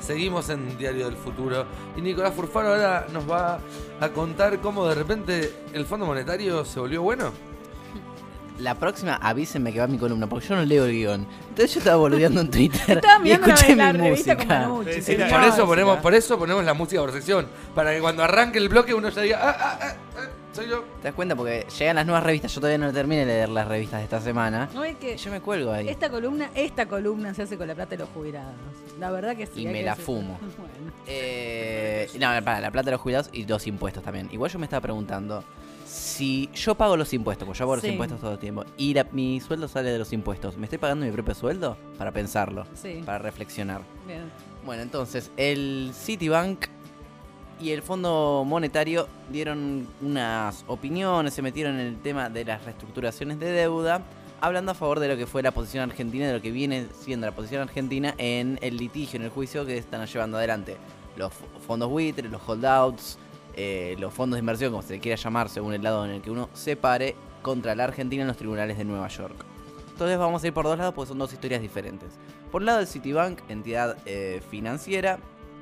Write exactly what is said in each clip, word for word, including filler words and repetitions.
Seguimos en Diario del Futuro y Nicolás Furfaro ahora nos va a contar cómo de repente el Fondo Monetario se volvió bueno. La próxima avísenme que va mi columna, porque yo no leo el guión. Entonces yo estaba boludeando en Twitter Estaba y mirando escuché la mi revista música. con Manucci, Sí, sí, por, no, eso ponemos, sí, por eso ponemos la música por sección, para que cuando arranque el bloque uno ya diga, ah, ah, ah, ah, soy yo. ¿Te das cuenta? Porque llegan las nuevas revistas, yo todavía no terminé de leer las revistas de esta semana. No es que Y yo me cuelgo ahí. esta columna, esta columna se hace con la plata de los jubilados. La verdad que sí. Y hay me que la decirlo. fumo. Bueno. Eh, no, para la plata de los jubilados y los impuestos también. Igual yo me estaba preguntando, si yo pago los impuestos, porque yo pago Sí. los impuestos todo el tiempo, y la- mi sueldo sale de los impuestos, ¿me estoy pagando mi propio sueldo? Para pensarlo, Sí. para reflexionar. Bien. Bueno, entonces, el Citibank y el Fondo Monetario dieron unas opiniones, se metieron en el tema de las reestructuraciones de deuda, hablando a favor de lo que fue la posición argentina, de lo que viene siendo la posición argentina en el litigio, en el juicio que están llevando adelante los f- fondos buitres, los holdouts, eh, los fondos de inversión, como se quiera llamar, según el lado en el que uno se pare, contra la Argentina en los tribunales de Nueva York. Entonces vamos a ir por dos lados porque son dos historias diferentes. Por un lado, el Citibank, entidad eh, financiera,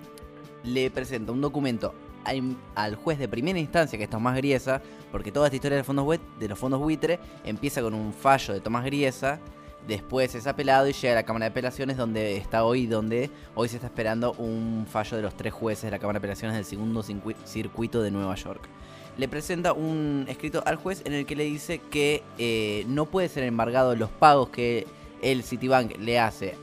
le presenta un documento al, al juez de primera instancia, que es Tomás Griesa, porque toda esta historia de, fondos buit- de los fondos buitre empieza con un fallo de Tomás Griesa, después es apelado y llega a la Cámara de Apelaciones, donde está hoy, donde hoy se está esperando un fallo de los tres jueces de la Cámara de Apelaciones del segundo circuit- circuito de Nueva York. Le presenta un escrito al juez en el que le dice que eh, no puede ser embargado los pagos que el Citibank le hace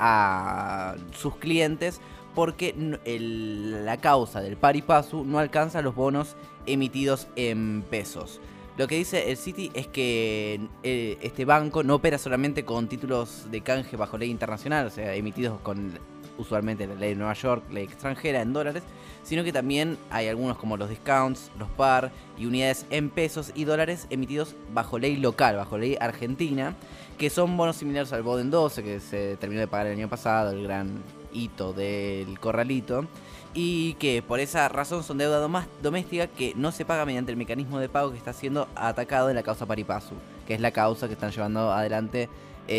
a sus clientes porque n- el- la causa del pari passu no alcanza los bonos emitidos en pesos. Lo que dice el Citi es que eh, este banco no opera solamente con títulos de canje bajo ley internacional, o sea, emitidos con usualmente la ley de Nueva York, ley extranjera en dólares, sino que también hay algunos como los discounts, los par y unidades en pesos y dólares emitidos bajo ley local, bajo ley argentina, que son bonos similares al Boden doce que se terminó de pagar el año pasado, el gran hito del corralito, y que por esa razón son deuda doma- doméstica que no se paga mediante el mecanismo de pago que está siendo atacado en la causa pari passu, que es la causa que están llevando adelante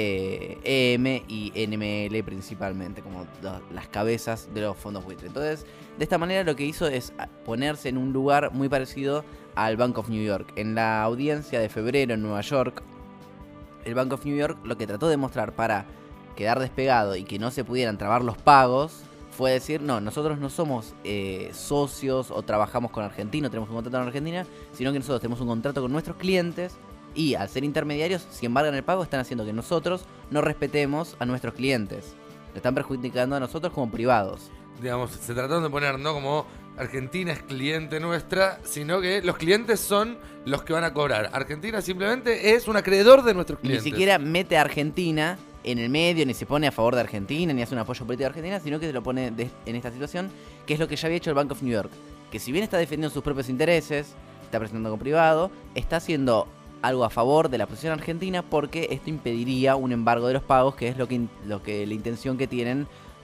eh, E M y N M L principalmente, como lo- las cabezas de los fondos buitre. Entonces, de esta manera lo que hizo es a- ponerse en un lugar muy parecido al Bank of New York. En la audiencia de febrero en Nueva York, el Bank of New York lo que trató de mostrar para quedar despegado y que no se pudieran trabar los pagos fue decir, no, nosotros no somos eh, socios o trabajamos con Argentina, no tenemos un contrato con Argentina, sino que nosotros tenemos un contrato con nuestros clientes y al ser intermediarios, si embargan el pago, están haciendo que nosotros no respetemos a nuestros clientes. Le están perjudicando a nosotros como privados. Digamos, se trataron de poner no como Argentina es cliente nuestra, sino que los clientes son los que van a cobrar. Argentina simplemente es un acreedor de nuestros clientes. Ni siquiera mete a Argentina en el medio, ni se pone a favor de Argentina, ni hace un apoyo político a Argentina, sino que se lo pone de- en esta situación, que es lo que ya había hecho el Bank of New York. Que si bien está defendiendo sus propios intereses, está presentando como privado, está haciendo algo a favor de la posición argentina porque esto impediría un embargo de los pagos, que es lo que, in- lo que la intención que tienen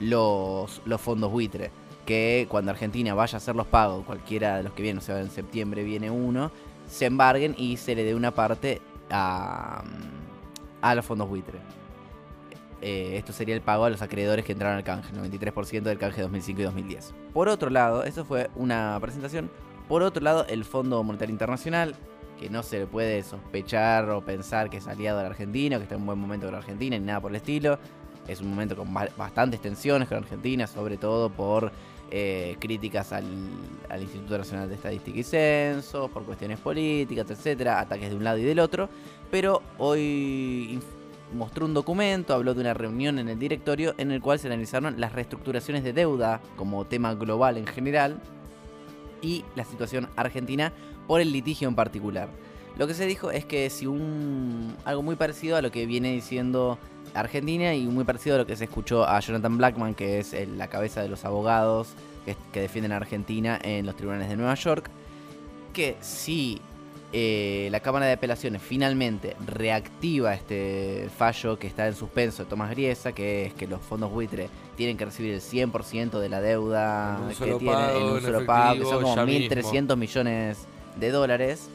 los, los fondos buitre. Que cuando Argentina vaya a hacer los pagos, cualquiera de los que vienen, o sea, en septiembre viene uno, se embarguen y se le dé una parte a, a los fondos buitre. Eh, esto sería el pago a los acreedores que entraron al canje, el noventa y tres por ciento del canje dos mil cinco y dos mil diez. Por otro lado, eso fue una presentación. Por otro lado, el Fondo Monetario Internacional, que no se le puede sospechar o pensar que es aliado de la Argentina, que está en un buen momento con la Argentina, ni nada por el estilo. Es un momento con ba- bastantes tensiones con Argentina, sobre todo por eh, críticas al, al Instituto Nacional de Estadística y Censo, por cuestiones políticas, etcétera, ataques de un lado y del otro. Pero hoy inf- mostró un documento, habló de una reunión en el directorio en el cual se analizaron las reestructuraciones de deuda como tema global en general y la situación argentina por el litigio en particular. Lo que se dijo es que si un algo muy parecido a lo que viene diciendo Argentina y muy parecido a lo que se escuchó a Jonathan Blackman, que es el- la cabeza de los abogados que, que defienden a Argentina en los tribunales de Nueva York, que si eh, la Cámara de Apelaciones finalmente reactiva este fallo que está en suspenso de Tomás Griesa, que es que los fondos buitre tienen que recibir el cien por ciento de la deuda En un que solo tienen pago, en un en solo pago, que efectivo, son como ya mil mismo. trescientos millones de dólares.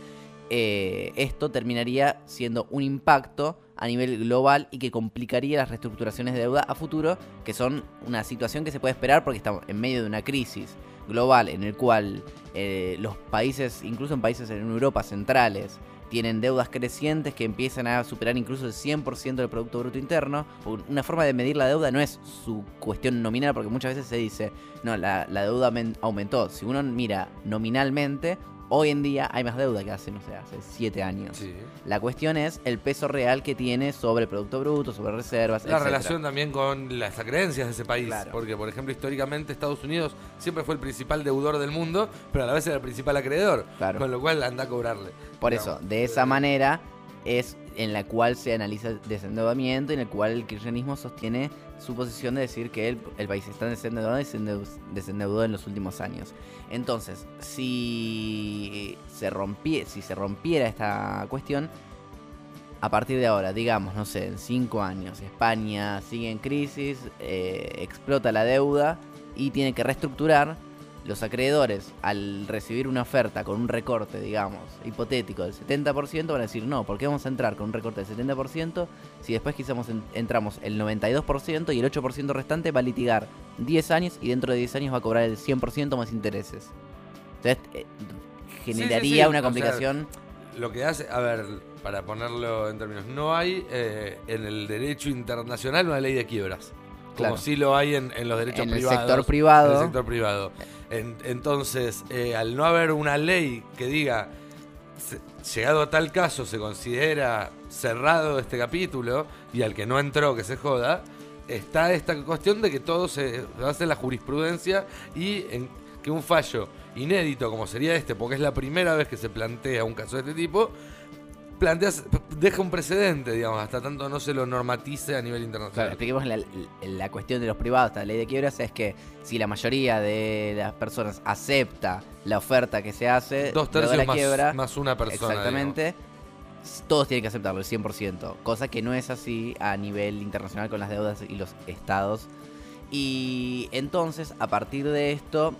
eh, esto terminaría siendo un impacto a nivel global y que complicaría las reestructuraciones de deuda a futuro, que son una situación que se puede esperar porque estamos en medio de una crisis global en el cual eh, los países, incluso en países en Europa centrales, tienen deudas crecientes que empiezan a superar incluso el cien por ciento del Producto Bruto Interno. Una forma de medir la deuda no es su cuestión nominal, porque muchas veces se dice, no, la, la deuda aumentó. Si uno mira nominalmente, hoy en día hay más deuda que hace, no sé, hace siete años. Sí. La cuestión es el peso real que tiene sobre el Producto Bruto, sobre reservas, La etcétera. relación también con las creencias de ese país. Claro. Porque, por ejemplo, históricamente Estados Unidos siempre fue el principal deudor del mundo, pero a la vez era el principal acreedor. Claro. Con lo cual anda a cobrarle. Por digamos. eso, de esa manera es en la cual se analiza el desendeudamiento, en el cual el kirchnerismo sostiene su posición de decir que el, el país está desendeudado y se desendeudó en los últimos años. Entonces, si se, rompie, si se rompiera esta cuestión, a partir de ahora, digamos, no sé, en cinco años, España sigue en crisis, eh, explota la deuda y tiene que reestructurar. Los acreedores, al recibir una oferta con un recorte, digamos, hipotético del setenta por ciento, van a decir, no, ¿por qué vamos a entrar con un recorte del setenta por ciento si después quizás en, entramos el noventa y dos por ciento y el ocho por ciento restante va a litigar diez años y dentro de diez años va a cobrar el cien por ciento más intereses? Entonces, eh, generaría Sí, sí, sí. una O complicación. sea, lo que hace, a ver, para ponerlo en términos, no hay eh, en el derecho internacional una ley de quiebras. Como Claro. sí lo hay en, en los derechos En el privados. sector privado. En el sector privado. En, entonces, eh, al no haber una ley que diga, se, llegado a tal caso se considera cerrado este capítulo, y al que no entró que se joda, está esta cuestión de que todo se basa en la jurisprudencia y en que un fallo inédito como sería este, porque es la primera vez que se plantea un caso de este tipo, planteas, deja un precedente, digamos, hasta tanto no se lo normatice a nivel Claro, internacional. expliquemos la, la cuestión de los privados, esta ley de quiebras, es que si la mayoría de las personas acepta la oferta que se hace, Dos luego de tercios la más, quiebra, más una persona. exactamente, todos tienen que aceptarlo, el cien por ciento, cosa que no es así a nivel internacional con las deudas y los estados. Y entonces, a partir de esto,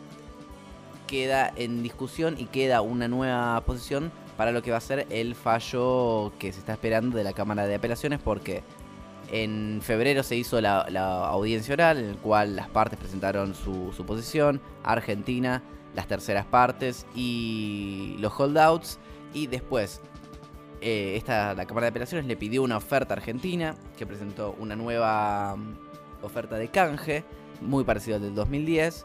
queda en discusión y queda una nueva posición para lo que va a ser el fallo que se está esperando de la Cámara de Apelaciones, porque en febrero se hizo la, la audiencia oral en la cual las partes presentaron su, su posición, Argentina, las terceras partes y los holdouts, y después eh, esta, la Cámara de Apelaciones le pidió una oferta a Argentina, que presentó una nueva um, oferta de canje, muy parecida al del dos mil diez,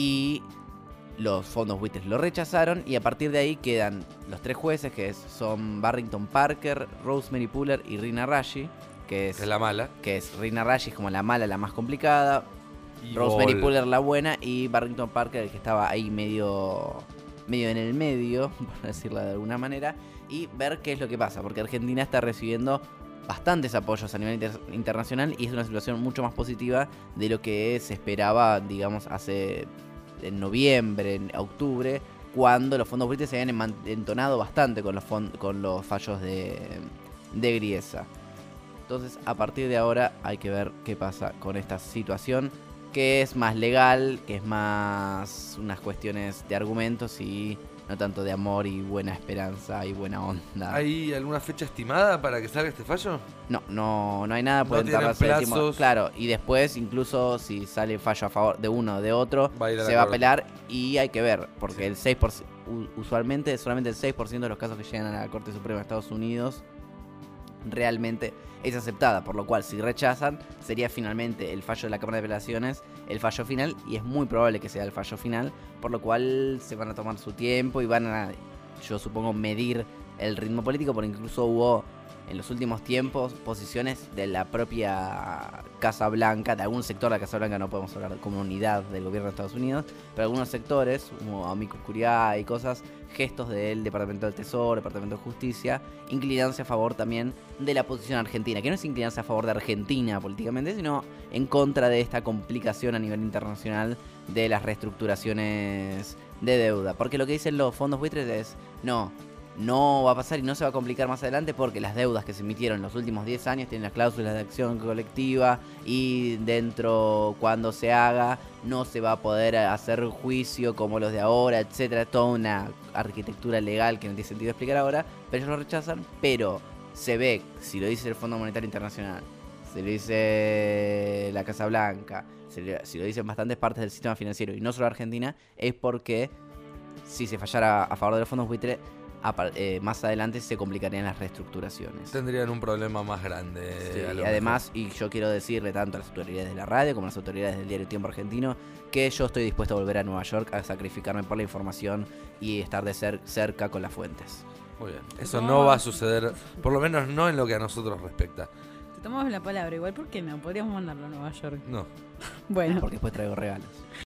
y los fondos buitres lo rechazaron, y a partir de ahí quedan los tres jueces, que es, son Barrington Parker, Rosemary Puller y Rina Rashi, que es, Es la mala. que es Rina Rashi es como la mala, la más complicada, Y Rosemary Ball. Puller la buena, y Barrington Parker el que estaba ahí medio medio en el medio, por decirlo de alguna manera, y ver qué es lo que pasa, porque Argentina está recibiendo bastantes apoyos a nivel inter- internacional y es una situación mucho más positiva de lo que se esperaba, digamos, hace en noviembre, en octubre, cuando los fondos buitres se habían eman- entonado bastante con los fond- con los fallos de, de Griesa. Entonces, a partir de ahora hay que ver qué pasa con esta situación, que es más legal, que es más unas cuestiones de argumentos y no tanto de amor y buena esperanza y buena onda. ¿Hay alguna fecha estimada para que salga este fallo? No, no, no hay nada, No pueden tienen tardarse el tiempo. plazos. Claro, y después, incluso si sale fallo a favor de uno o de otro, Va a ir a la se va a corte. apelar y hay que ver, porque Sí. el seis por ciento, u- usualmente solamente el seis por ciento de los casos que llegan a la Corte Suprema de Estados Unidos realmente es aceptada, por lo cual si rechazan sería finalmente el fallo de la Cámara de Apelaciones el fallo final, y es muy probable que sea el fallo final, por lo cual se van a tomar su tiempo y van a, yo supongo, medir el ritmo político, porque incluso hubo en los últimos tiempos posiciones de la propia Casa Blanca, de algún sector de la Casa Blanca, no podemos hablar como unidad del gobierno de Estados Unidos, pero algunos sectores, como Amicus Curiae y cosas, gestos del Departamento del Tesoro, Departamento de Justicia, inclinarse a favor también de la posición argentina, que no es inclinarse a favor de Argentina políticamente, sino en contra de esta complicación a nivel internacional de las reestructuraciones de deuda. Porque lo que dicen los fondos buitres es, no, no va a pasar y no se va a complicar más adelante porque las deudas que se emitieron en los últimos diez años tienen las cláusulas de acción colectiva y dentro, cuando se haga, no se va a poder hacer juicio como los de ahora, etcétera. Toda una arquitectura legal que no tiene sentido explicar ahora, pero ellos lo rechazan. Pero se ve, si lo dice el Fondo Monetario Internacional, si lo dice la Casa Blanca, si lo, si lo dicen bastantes partes del sistema financiero y no solo Argentina, es porque si se fallara a favor de los fondos buitre, eh, más adelante se complicarían las reestructuraciones. Tendrían un problema más grande. Sí, a y lo además, y yo quiero decirle tanto a las autoridades de la radio como a las autoridades del diario Tiempo Argentino que yo estoy dispuesto a volver a Nueva York a sacrificarme por la información y estar de ser cerca con las fuentes. Muy bien. Eso no va a suceder, por lo menos no en lo que a nosotros respecta. Te tomamos la palabra igual, ¿por qué no? Podríamos mandarlo a Nueva York. No. Bueno. Porque después traigo regalos.